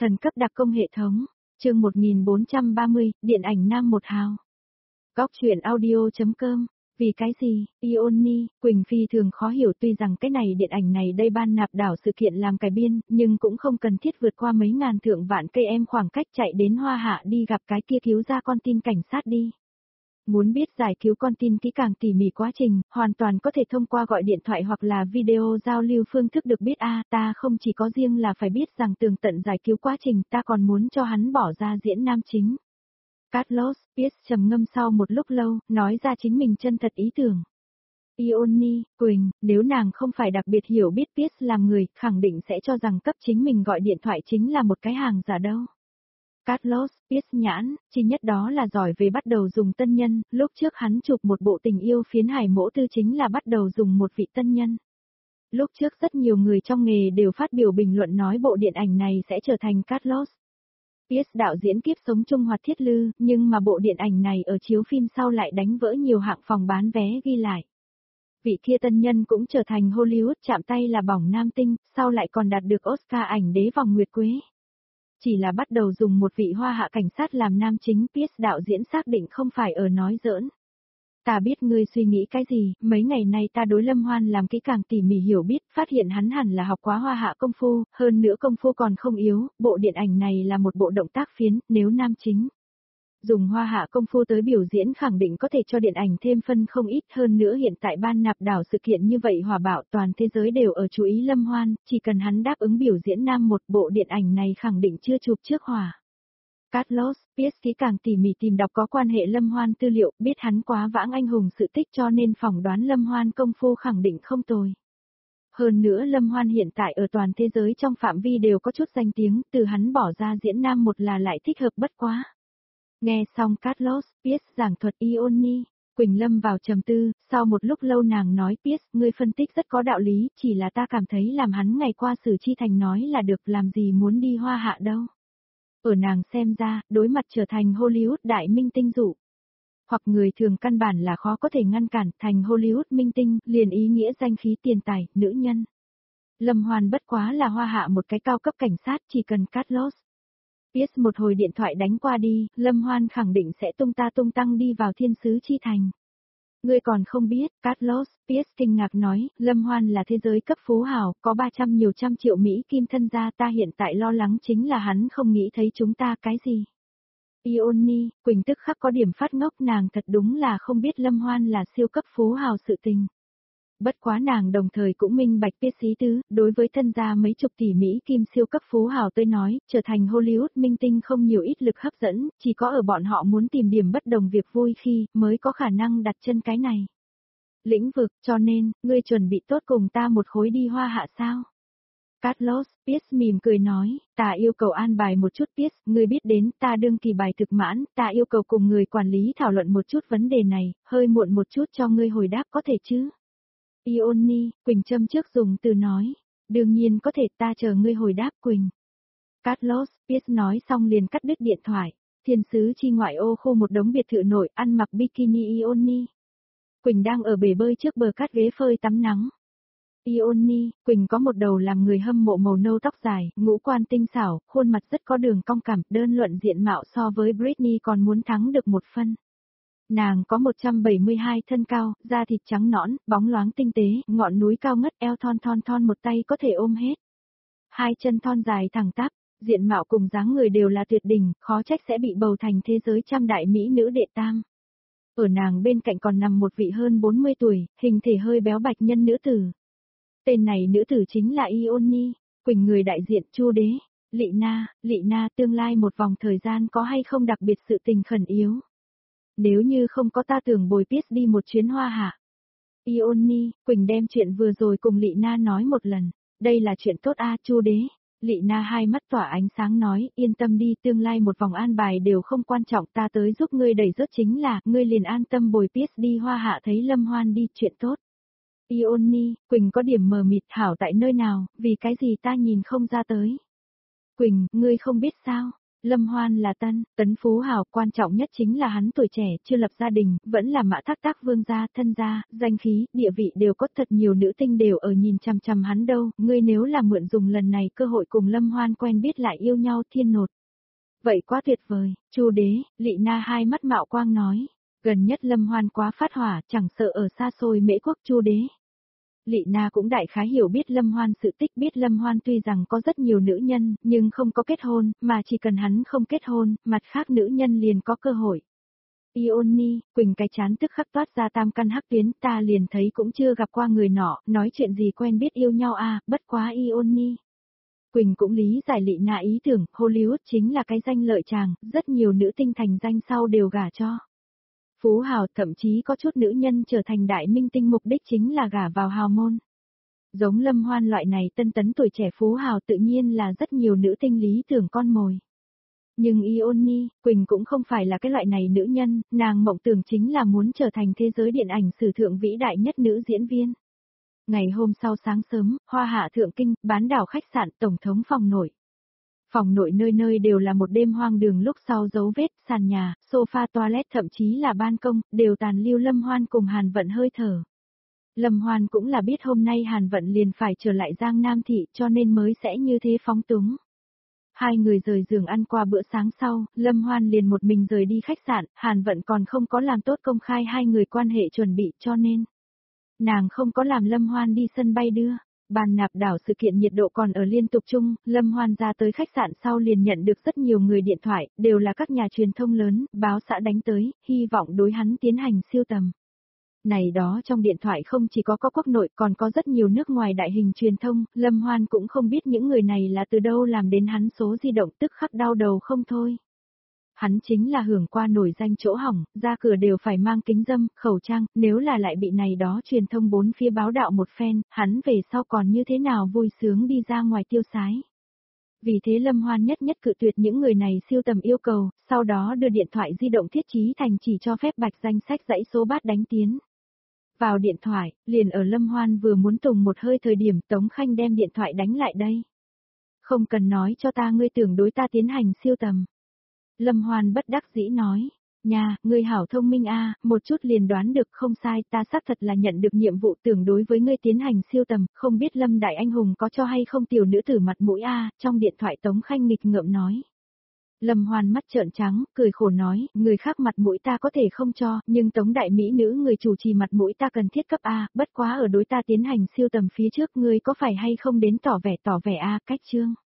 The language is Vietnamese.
Thần cấp đặc công hệ thống, chương 1430, điện ảnh nam một hào. Góc truyện audio.com, vì cái gì, Ioni, Quỳnh phi thường khó hiểu tuy rằng cái này điện ảnh này đây ban nạp đảo sự kiện làm cải biên, nhưng cũng không cần thiết vượt qua mấy ngàn thượng vạn cây em khoảng cách chạy đến Hoa Hạ đi gặp cái kia cứu ra con tin cảnh sát đi. Muốn biết giải cứu con tin kỹ càng tỉ mỉ quá trình, hoàn toàn có thể thông qua gọi điện thoại hoặc là video giao lưu phương thức được biết ta không chỉ có riêng là phải biết rằng tường tận giải cứu quá trình ta còn muốn cho hắn bỏ ra diễn nam chính. Carlos Pierce trầm ngâm sau một lúc lâu, nói ra chính mình chân thật ý tưởng. Ioni, Quỳnh, nếu nàng không phải đặc biệt hiểu biết Pierce làm người, khẳng định sẽ cho rằng cấp chính mình gọi điện thoại chính là một cái hàng giả đâu. Carlos Pierce nhãn, chi nhất đó là giỏi về bắt đầu dùng tân nhân, lúc trước hắn chụp một bộ tình yêu phiến hải mỗ tư chính là bắt đầu dùng một vị tân nhân. Lúc trước rất nhiều người trong nghề đều phát biểu bình luận nói bộ điện ảnh này sẽ trở thành Carlos Pierce đạo diễn kiếp sống trung hoạt thiết lư, nhưng mà bộ điện ảnh này ở chiếu phim sau lại đánh vỡ nhiều hạng phòng bán vé ghi lại. Vị kia tân nhân cũng trở thành Hollywood chạm tay là bỏng nam tinh, sau lại còn đạt được Oscar ảnh đế vòng nguyệt quế. Chỉ là bắt đầu dùng một vị Hoa Hạ cảnh sát làm nam chính, Pierce đạo diễn xác định không phải ở nói giỡn. Ta biết ngươi suy nghĩ cái gì, mấy ngày nay ta đối Lâm Hoan làm kỹ càng tỉ mỉ hiểu biết, phát hiện hắn hẳn là học quá Hoa Hạ công phu, hơn nữa công phu còn không yếu, bộ điện ảnh này là một bộ động tác phiến, nếu nam chính dùng Hoa Hạ công phu tới biểu diễn khẳng định có thể cho điện ảnh thêm phân không ít, hơn nữa hiện tại ban nạp đảo sự kiện như vậy hòa bạo toàn thế giới đều ở chú ý Lâm Hoan, chỉ cần hắn đáp ứng biểu diễn nam một bộ điện ảnh này khẳng định chưa chụp trước hòa. Carlos Pierce kỹ càng tỉ mỉ tìm đọc có quan hệ Lâm Hoan tư liệu, biết hắn quá vãng anh hùng sự tích cho nên phỏng đoán Lâm Hoan công phu khẳng định không tồi. Hơn nữa Lâm Hoan hiện tại ở toàn thế giới trong phạm vi đều có chút danh tiếng, từ hắn bỏ ra diễn nam một là lại thích hợp bất quá. Nghe xong Carlos Pierce giảng thuật Ioni, Quỳnh lâm vào trầm tư, sau một lúc lâu nàng nói Pierce, ngươi phân tích rất có đạo lý, chỉ là ta cảm thấy làm hắn ngày qua xử chi thành nói là được, làm gì muốn đi Hoa Hạ đâu. Ở nàng xem ra, đối mặt trở thành Hollywood đại minh tinh dụ. Hoặc người thường căn bản là khó có thể ngăn cản, thành Hollywood minh tinh, liền ý nghĩa danh khí tiền tài, nữ nhân. Lâm Hoan bất quá là Hoa Hạ một cái cao cấp cảnh sát, chỉ cần Carlos Pierce một hồi điện thoại đánh qua đi, Lâm Hoan khẳng định sẽ tung ta tung tăng đi vào thiên sứ chi thành. Ngươi còn không biết, Carlos Pierce kinh ngạc nói, Lâm Hoan là thế giới cấp phú hào, có 300 nhiều trăm triệu Mỹ kim thân gia, ta hiện tại lo lắng chính là hắn không nghĩ thấy chúng ta cái gì. Ioni, Quỳnh tức khắc có điểm phát ngốc, nàng thật đúng là không biết Lâm Hoan là siêu cấp phú hào sự tình. Bất quá nàng đồng thời cũng minh bạch Pierce ý tứ, đối với thân gia mấy chục tỷ Mỹ kim siêu cấp phú hào tới nói, trở thành Hollywood minh tinh không nhiều ít lực hấp dẫn, chỉ có ở bọn họ muốn tìm điểm bất đồng việc vui khi, mới có khả năng đặt chân cái này. Lĩnh vực, cho nên, ngươi chuẩn bị tốt cùng ta một khối đi Hoa Hạ sao? Carlos Pierce mỉm cười nói, ta yêu cầu an bài một chút Pierce, ngươi biết đến, ta đương kỳ bài thực mãn, ta yêu cầu cùng người quản lý thảo luận một chút vấn đề này, hơi muộn một chút cho ngươi hồi đáp có thể chứ? Ioni, Quỳnh châm trước dùng từ nói, đương nhiên có thể, ta chờ ngươi hồi đáp Quỳnh. Carlos Pierce nói xong liền cắt đứt điện thoại, thiên sứ chi ngoại ô khu một đống biệt thự nội, ăn mặc bikini Ioni. Quỳnh đang ở bể bơi trước bờ cát ghế phơi tắm nắng. Ioni, Quỳnh có một đầu làm người hâm mộ màu nâu tóc dài, ngũ quan tinh xảo, khuôn mặt rất có đường cong cảm, đơn luận diện mạo so với Britney còn muốn thắng được một phân. Nàng có 172 thân cao, da thịt trắng nõn, bóng loáng tinh tế, ngọn núi cao ngất, eo thon một tay có thể ôm hết. Hai chân thon dài thẳng tắp, diện mạo cùng dáng người đều là tuyệt đỉnh, khó trách sẽ bị bầu thành thế giới trăm đại mỹ nữ đệ tam. Ở nàng bên cạnh còn nằm một vị hơn 40 tuổi, hình thể hơi béo bạch nhân nữ tử. Tên này nữ tử chính là Ioni, Quỳnh người đại diện Chu Đế, Lị Na tương lai một vòng thời gian có hay không đặc biệt sự tình khẩn yếu. Nếu như không có ta tưởng bồi Pierce đi một chuyến Hoa Hạ. Ioni, Quỳnh đem chuyện vừa rồi cùng Lị Na nói một lần, đây là chuyện tốt Chu Đế. Lị Na hai mắt tỏa ánh sáng nói, yên tâm đi, tương lai một vòng an bài đều không quan trọng, ta tới giúp ngươi đẩy rớt chính là, ngươi liền an tâm bồi Pierce đi Hoa Hạ thấy Lâm Hoan đi, chuyện tốt. Ioni, Quỳnh có điểm mờ mịt, hảo tại nơi nào, vì cái gì ta nhìn không ra tới. Quỳnh, ngươi không biết sao, Lâm Hoan là tấn phú hào, quan trọng nhất chính là hắn tuổi trẻ, chưa lập gia đình, vẫn là Mã Thác Tác vương gia, thân gia, danh khí, địa vị đều có, thật nhiều nữ tinh đều ở nhìn chằm chằm hắn đâu, ngươi nếu là mượn dùng lần này cơ hội cùng Lâm Hoan quen biết lại yêu nhau thiên nột. Vậy quá tuyệt vời, Chu đế, Lị Na hai mắt mạo quang nói, gần nhất Lâm Hoan quá phát hỏa, chẳng sợ ở xa xôi Mễ quốc. Chu đế. Lị Na cũng đại khái hiểu biết Lâm Hoan sự tích, biết Lâm Hoan tuy rằng có rất nhiều nữ nhân, nhưng không có kết hôn, mà chỉ cần hắn không kết hôn, mặt khác nữ nhân liền có cơ hội. Ioni, Quỳnh cái chán tức khắc toát ra tam căn hắc tuyến, ta liền thấy cũng chưa gặp qua người nọ, nói chuyện gì quen biết yêu nhau à, bất quá Ioni. Quỳnh cũng lý giải Lị Na ý tưởng, Hollywood chính là cái danh lợi chàng, rất nhiều nữ tinh thành danh sau đều gả cho phú hào, thậm chí có chút nữ nhân trở thành đại minh tinh mục đích chính là gả vào hào môn. Giống Lâm Hoan loại này tân tấn tuổi trẻ phú hào tự nhiên là rất nhiều nữ tinh lý tưởng con mồi. Nhưng Ioni, Quỳnh cũng không phải là cái loại này nữ nhân, nàng mộng tưởng chính là muốn trở thành thế giới điện ảnh sử thượng vĩ đại nhất nữ diễn viên. Ngày hôm sau sáng sớm, Hoa Hạ Thượng Kinh, bán đảo khách sạn, tổng thống phòng nội. Phòng nội nơi nơi đều là một đêm hoang đường, lúc sau dấu vết, sàn nhà, sofa toilet, thậm chí là ban công, đều tàn lưu Lâm Hoan cùng Hàn Vận hơi thở. Lâm Hoan cũng là biết hôm nay Hàn Vận liền phải trở lại Giang Nam Thị cho nên mới sẽ như thế phóng túng. Hai người rời giường ăn qua bữa sáng sau, Lâm Hoan liền một mình rời đi khách sạn, Hàn Vận còn không có làm tốt công khai hai người quan hệ chuẩn bị cho nên nàng không có làm Lâm Hoan đi sân bay đưa. Bàn nạp đảo sự kiện nhiệt độ còn ở liên tục chung, Lâm Hoan ra tới khách sạn sau liền nhận được rất nhiều người điện thoại, đều là các nhà truyền thông lớn, báo xã đánh tới, hy vọng đối hắn tiến hành siêu tầm. Này đó trong điện thoại không chỉ có quốc nội còn có rất nhiều nước ngoài đại hình truyền thông, Lâm Hoan cũng không biết những người này là từ đâu làm đến hắn số di động, tức khắc đau đầu không thôi. Hắn chính là hưởng qua nổi danh chỗ hỏng, ra cửa đều phải mang kính dâm, khẩu trang, nếu là lại bị này đó truyền thông bốn phía báo đạo một phen, hắn về sau còn như thế nào vui sướng đi ra ngoài tiêu sái. Vì thế Lâm Hoan nhất cự tuyệt những người này siêu tầm yêu cầu, sau đó đưa điện thoại di động thiết trí thành chỉ cho phép bạch danh sách dãy số bát đánh tiến. Vào điện thoại, liền ở Lâm Hoan vừa muốn tùng một hơi thời điểm Tống Khanh đem điện thoại đánh lại đây. Không cần nói cho ta ngươi tưởng đối ta tiến hành siêu tầm. Lâm Hoan bất đắc dĩ nói, nha, ngươi hảo thông minh a, một chút liền đoán được, không sai, ta xác thật là nhận được nhiệm vụ tưởng đối với ngươi tiến hành siêu tầm, không biết Lâm Đại Anh Hùng có cho hay không tiểu nữ tử mặt mũi a, trong điện thoại Tống Khanh nghịch ngợm nói. Lâm Hoan mắt trợn trắng, cười khổ nói, người khác mặt mũi ta có thể không cho, nhưng Tống đại mỹ nữ người chủ trì mặt mũi ta cần thiết cấp a, bất quá ở đối ta tiến hành siêu tầm phía trước ngươi có phải hay không đến tỏ vẻ a, cách chương.